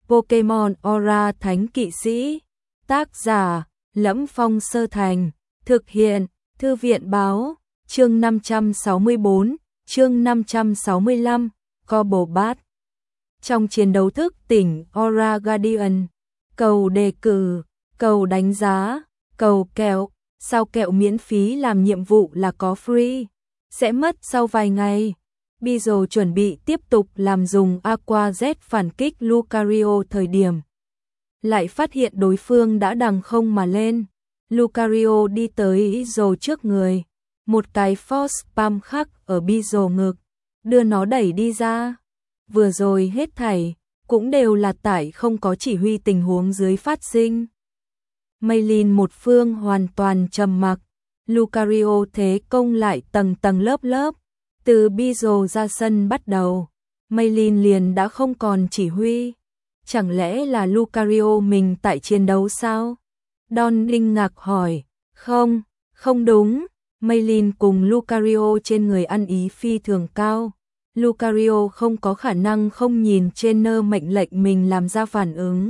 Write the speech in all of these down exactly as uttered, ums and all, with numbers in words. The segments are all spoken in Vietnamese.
Pokemon Aura Thánh Kỵ Sĩ. Tác giả: Lẫm Phong Sơ Thành. Thực hiện: Thư viện Báo. Chương năm trăm sáu mươi bốn, chương năm trăm sáu mươi lăm, Cobblebat. Trong chiến đấu thức tỉnh Aura Guardian, cầu đề cử, cầu đánh giá, cầu kẹo, sao kẹo miễn phí làm nhiệm vụ là có free, sẽ mất sau vài ngày. Bizo chuẩn bị tiếp tục làm dùng Aqua Z phản kích Lucario thời điểm lại phát hiện đối phương đã đằng không mà lên. Lucario đi tới Bizo trước người, một cái Force Palm khắc ở Bizo ngực, đưa nó đẩy đi ra. Vừa rồi hết thảy cũng đều là tại không có chỉ huy tình huống dưới phát sinh. Maylin một phương hoàn toàn trầm mặc, Lucario thế công lại tầng tầng lớp lớp. Từ Bizo ra sân bắt đầu, Maylin liền đã không còn chỉ huy. Chẳng lẽ là Lucario mình tại chiến đấu sao? Don kinh ngạc hỏi. Không, không đúng. Maylin cùng Lucario trên người ăn ý phi thường cao. Lucario không có khả năng không nhìn trainer mệnh lệnh mình làm ra phản ứng.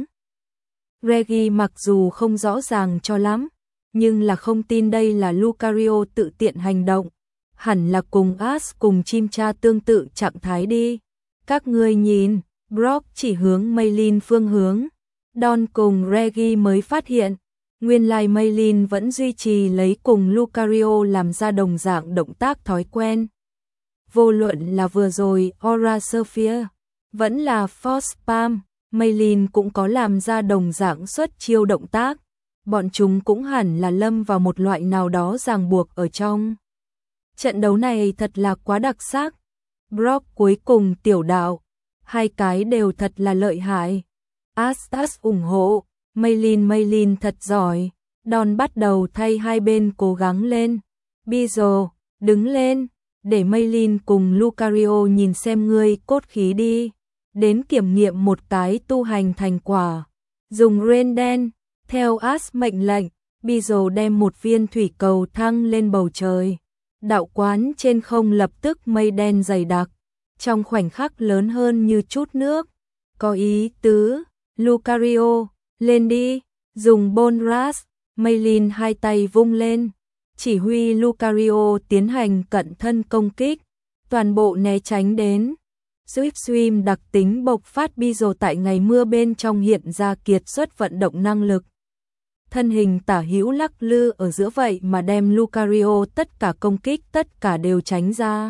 Reggie mặc dù không rõ ràng cho lắm, nhưng là không tin đây là Lucario tự tiện hành động. Hẳn là cùng Ash cùng Chimcha tương tự trạng thái đi. Các ngươi nhìn, Brock chỉ hướng Maylin phương hướng. Don cùng Reggie mới phát hiện, nguyên lai Maylin vẫn duy trì lấy cùng Lucario làm ra đồng dạng động tác thói quen. Vô luận là vừa rồi Aura Sphere, vẫn là Force Palm, Maylin cũng có làm ra đồng dạng xuất chiêu động tác. Bọn chúng cũng hẳn là lâm vào một loại nào đó ràng buộc ở trong. Trận đấu này thật là quá đặc sắc. Brock cuối cùng tiểu đạo, hai cái đều thật là lợi hại. Astas ủng hộ, Maylin Maylin thật giỏi. Don bắt đầu thay hai bên cố gắng lên. Bizo, đứng lên, để Maylin cùng Lucario nhìn xem ngươi cốt khí đi. Đến kiểm nghiệm một cái tu hành thành quả. Dùng Rain đen, theo Ash mệnh lệnh, Bizo đem một viên thủy cầu thăng lên bầu trời. Đạo quán trên không lập tức mây đen dày đặc, trong khoảnh khắc lớn hơn như chút nước. Có ý tứ, Lucario, lên đi, dùng Bone Rush. Maylin hai tay vung lên, chỉ huy Lucario tiến hành cận thân công kích, toàn bộ né tránh đến. Swift Swim đặc tính bộc phát Bizo tại ngày mưa bên trong hiện ra kiệt xuất vận động năng lực. Thân hình tả hữu lắc lư ở giữa vậy mà đem Lucario tất cả công kích tất cả đều tránh ra.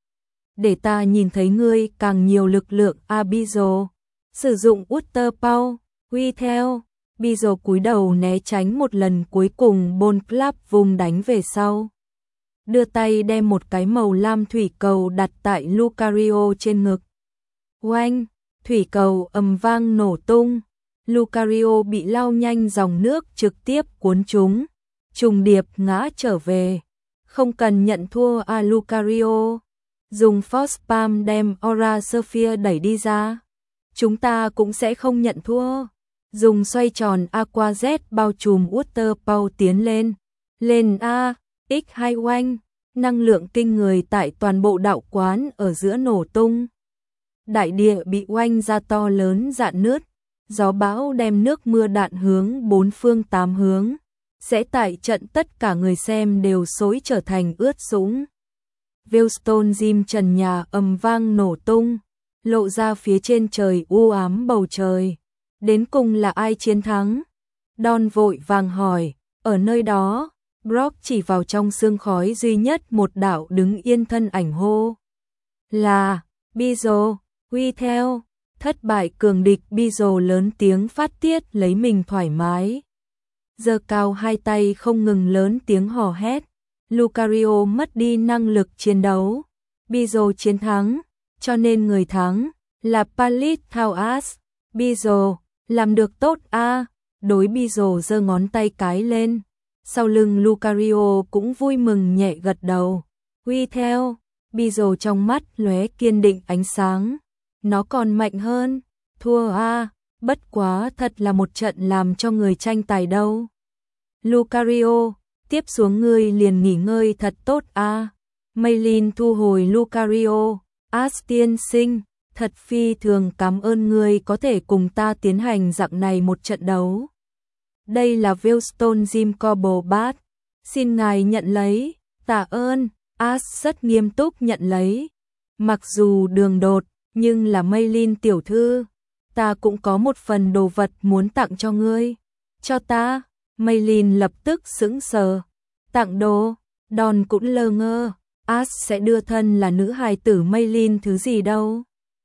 Để ta nhìn thấy ngươi càng nhiều lực lượng a Bizo. Sử dụng Water Power, huy theo. Bizo cúi đầu né tránh một lần cuối cùng Bone Club vùng đánh về sau. Đưa tay đem một cái màu lam thủy cầu đặt tại Lucario trên ngực. Oanh, thủy cầu ầm vang nổ tung. Lucario bị lao nhanh dòng nước trực tiếp cuốn chúng, trùng điệp ngã trở về. Không cần nhận thua à Lucario. Dùng Force Palm đem Aura Sphere đẩy đi ra. Chúng ta cũng sẽ không nhận thua. Dùng xoay tròn Aqua Z bao trùm Water Power tiến lên. Lên A, X hai oanh. Năng lượng kinh người tại toàn bộ đạo quán ở giữa nổ tung. Đại địa bị oanh ra to lớn rạn nứt. Gió bão đem nước mưa đạn hướng bốn phương tám hướng, sẽ tại trận tất cả người xem đều xối trở thành ướt sũng. Veilstone Gym trần nhà ầm vang nổ tung, lộ ra phía trên trời u ám bầu trời. Đến cùng là ai chiến thắng? Don vội vàng hỏi. Ở nơi đó, Brock chỉ vào trong sương khói duy nhất một đạo đứng yên thân ảnh hô. Là, Bizo, huy theo. Thất bại cường địch Bizo lớn tiếng phát tiết lấy mình thoải mái. Giơ cao hai tay không ngừng lớn tiếng hò hét. Lucario mất đi năng lực chiến đấu. Bizo chiến thắng, cho nên người thắng là Paleothal Ash. Bizo, làm được tốt a. À. Đối Bizo giơ ngón tay cái lên. Sau lưng Lucario cũng vui mừng nhẹ gật đầu. Huy theo, Bizo trong mắt lóe kiên định ánh sáng. Nó còn mạnh hơn, thua a, à, bất quá thật là một trận làm cho người tranh tài đâu. Lucario, tiếp xuống ngươi liền nghỉ ngơi thật tốt a. À. Maylin thu hồi Lucario, Ash tiên sinh, Thật phi thường cảm ơn ngươi có thể cùng ta tiến hành dạng này một trận đấu. Đây là Wellstone Gym Combo Bat. Xin ngài nhận lấy. Tạ ơn. Ash rất nghiêm túc nhận lấy. Mặc dù đường đột, nhưng là Maylin tiểu thư. Ta cũng có một phần đồ vật muốn tặng cho ngươi. Cho ta. Maylin lập tức sững sờ. Tặng đồ. Don cũng lơ ngơ. Ash sẽ đưa thân là nữ hài tử Maylin thứ gì đâu.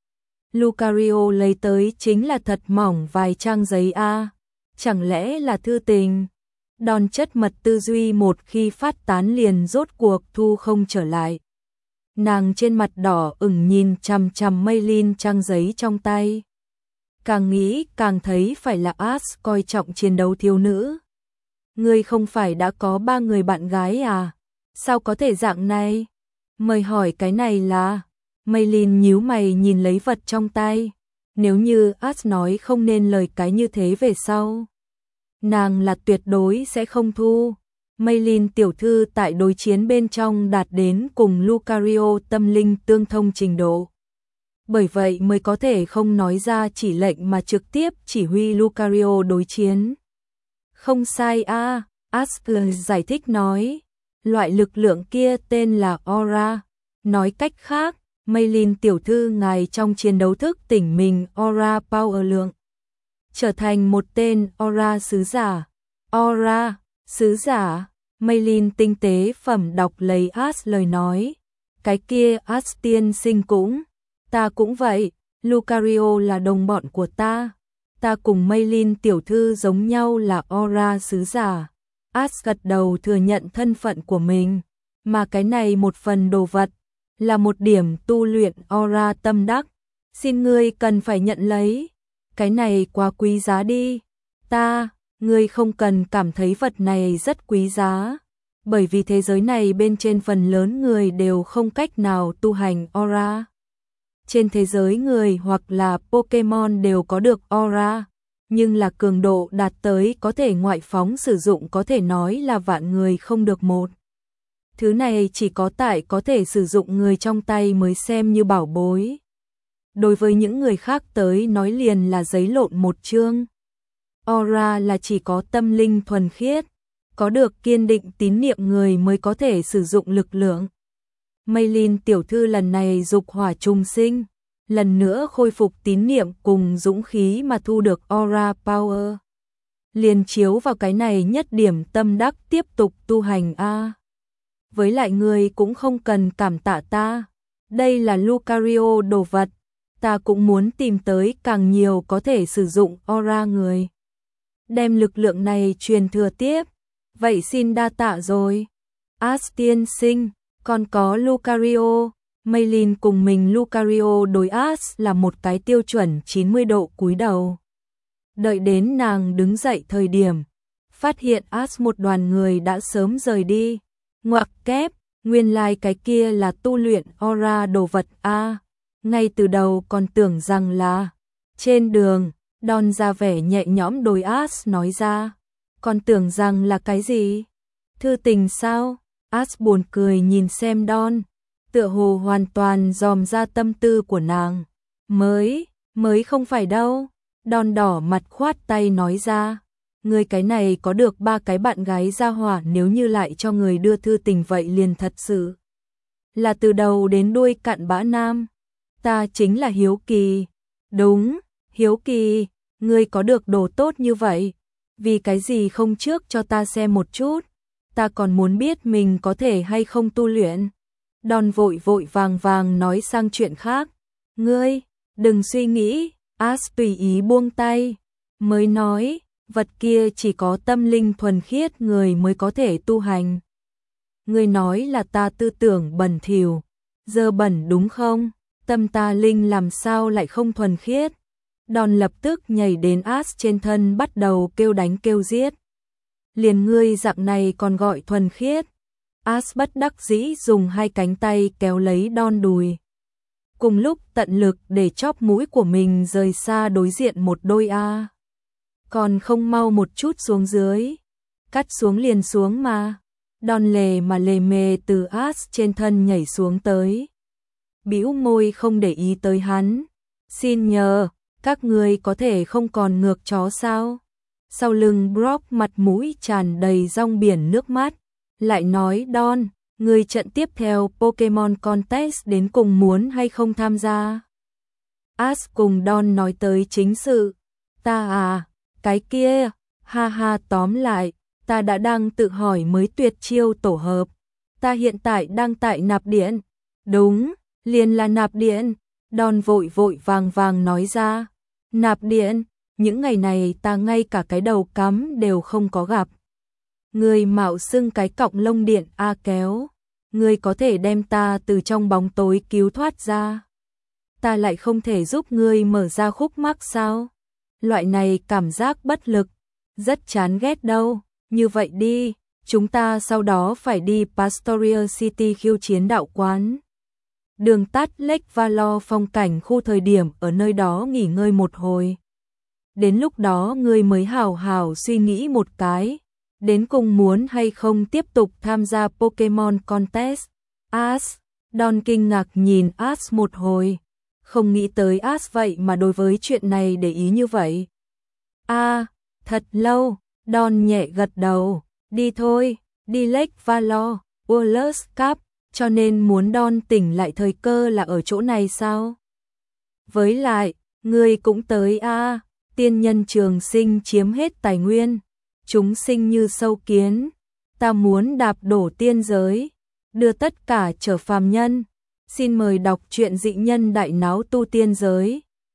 Lucario lấy tới chính là thật mỏng vài trang giấy a. Chẳng lẽ là thư tình? Don chất mật tư duy một khi phát tán liền rốt cuộc thu không trở lại. Nàng trên mặt đỏ ửng nhìn chằm chằm Maylin trang giấy trong tay. Càng nghĩ càng thấy phải là Ash coi trọng chiến đấu thiếu nữ. Ngươi không phải đã có ba người bạn gái à? Sao có thể dạng này? Mời hỏi cái này là... Maylin nhíu mày nhìn lấy vật trong tay. Nếu như Ash nói không nên lời cái như thế về sau, nàng là tuyệt đối sẽ không thu. Maylin tiểu thư tại đối chiến bên trong đạt đến cùng Lucario tâm linh tương thông trình độ. Bởi vậy mới có thể không nói ra chỉ lệnh mà trực tiếp chỉ huy Lucario đối chiến. Không sai a, à, Ash giải thích nói. Loại lực lượng kia tên là Aura. Nói cách khác, Maylin tiểu thư ngài trong chiến đấu thức tỉnh mình Aura Power lượng. Trở thành một tên Aura sứ giả. Aura, sứ giả. Maylin tinh tế phẩm đọc lấy Ash lời nói. Cái kia Ash tiên sinh cũng. Ta cũng vậy, Lucario là đồng bọn của ta. Ta cùng Maylin tiểu thư giống nhau là Aura sứ giả. Ash gật đầu thừa nhận thân phận của mình. Mà cái này một phần đồ vật. Là một điểm tu luyện Aura tâm đắc. Xin ngươi cần phải nhận lấy. Cái này quá quý giá đi. Ta, ngươi không cần cảm thấy vật này rất quý giá. Bởi vì thế giới này bên trên phần lớn người đều không cách nào tu hành Aura. Trên thế giới người hoặc là Pokemon đều có được Aura. Nhưng là cường độ đạt tới có thể ngoại phóng sử dụng có thể nói là vạn người không được một. Thứ này chỉ có tại có thể sử dụng người trong tay mới xem như bảo bối. Đối với những người khác tới nói liền là giấy lộn một chương. Aura là chỉ có tâm linh thuần khiết, có được kiên định tín niệm người mới có thể sử dụng lực lượng. Maylin tiểu thư lần này dục hỏa trùng sinh, lần nữa khôi phục tín niệm cùng dũng khí mà thu được Aura Power. Liền chiếu vào cái này nhất điểm tâm đắc tiếp tục tu hành a. Với lại người cũng không cần cảm tạ ta. Đây là Lucario đồ vật. Ta cũng muốn tìm tới càng nhiều có thể sử dụng Aura người. Đem lực lượng này truyền thừa tiếp. Vậy xin đa tạ rồi. Ash tiên sinh, còn có Lucario. Maylin cùng mình Lucario đối Ash là một cái tiêu chuẩn chín mươi độ cúi đầu. Đợi đến nàng đứng dậy thời điểm, phát hiện Ash một đoàn người đã sớm rời đi. Ngoặc kép, nguyên lai like cái kia là tu luyện Aura đồ vật a. À, ngay từ đầu còn tưởng rằng là trên đường. Don ra vẻ nhẹ nhõm đối Ash nói ra. Còn tưởng rằng là cái gì? Thư tình sao? Ash buồn cười nhìn xem Don. Tựa hồ hoàn toàn dòm ra tâm tư của nàng. Mới, mới không phải đâu. Don đỏ mặt khoát tay nói ra. Người cái này có được ba cái bạn gái gia hỏa, nếu như lại cho người đưa thư tình vậy liền thật sự là từ đầu đến đuôi cặn bã nam. Ta chính là hiếu kỳ. Đúng, hiếu kỳ. Ngươi có được đồ tốt như vậy, vì cái gì không trước cho ta xem một chút? Ta còn muốn biết mình có thể hay không tu luyện. Don vội vội vàng vàng nói sang chuyện khác. Ngươi, đừng suy nghĩ. Ash tùy ý buông tay. Mới nói, vật kia chỉ có tâm linh thuần khiết người mới có thể tu hành. Ngươi nói là ta tư tưởng bẩn thỉu. Dơ bẩn đúng không? Tâm ta linh làm sao lại không thuần khiết? Don lập tức nhảy đến Ash trên thân bắt đầu kêu đánh kêu giết. Liền ngươi dạng này còn gọi thuần khiết. Ash bất đắc dĩ dùng hai cánh tay kéo lấy Don đùi. Cùng lúc tận lực để chóp mũi của mình rời xa đối diện một đôi a. Còn không mau một chút xuống dưới. Cắt xuống liền xuống mà. Don lề mà lề mề từ Ash trên thân nhảy xuống tới. Bĩu môi không để ý tới hắn. Xin nhờ, các ngươi có thể không còn ngược chó sao? Sau lưng Brock mặt mũi tràn đầy rong biển nước mắt, lại nói Don, người trận tiếp theo Pokemon Contest đến cùng muốn hay không tham gia? Ash cùng Don nói tới chính sự. Ta à, cái kia, ha ha, tóm lại, ta đã đang tự hỏi mới tuyệt chiêu tổ hợp. Ta hiện tại đang tại nạp điện. Đúng, liền là nạp điện. Don vội vội vàng vàng nói ra. Nạp điện, những ngày này ta ngay cả cái đầu cắm đều không có gặp. Người mạo xưng cái cọng lông điện A kéo. Người có thể đem ta từ trong bóng tối cứu thoát ra. Ta lại không thể giúp ngươi mở ra khúc mắc sao? Loại này cảm giác bất lực, rất chán ghét đâu. Như vậy đi, chúng ta sau đó phải đi Pastoria City khiêu chiến đạo quán. Đường tắt Lake Valor phong cảnh khu, thời điểm ở nơi đó nghỉ ngơi một hồi. Đến lúc đó ngươi mới hào hào suy nghĩ một cái, đến cùng muốn hay không tiếp tục tham gia Pokemon Contest. Ash, Don kinh ngạc nhìn Ash một hồi, không nghĩ tới Ash vậy mà đối với chuyện này để ý như vậy. A, à, thật lâu, Don nhẹ gật đầu, đi thôi, đi Lake Valor, World's Cup, cho nên muốn Don tỉnh lại thời cơ là ở chỗ này sao? Với lại, ngươi cũng tới a, à, tiên nhân trường sinh chiếm hết tài nguyên, chúng sinh như sâu kiến, ta muốn đạp đổ tiên giới, đưa tất cả trở phàm nhân. Xin mời đọc truyện Dị Nhân Đại Náo Tu Tiên Giới.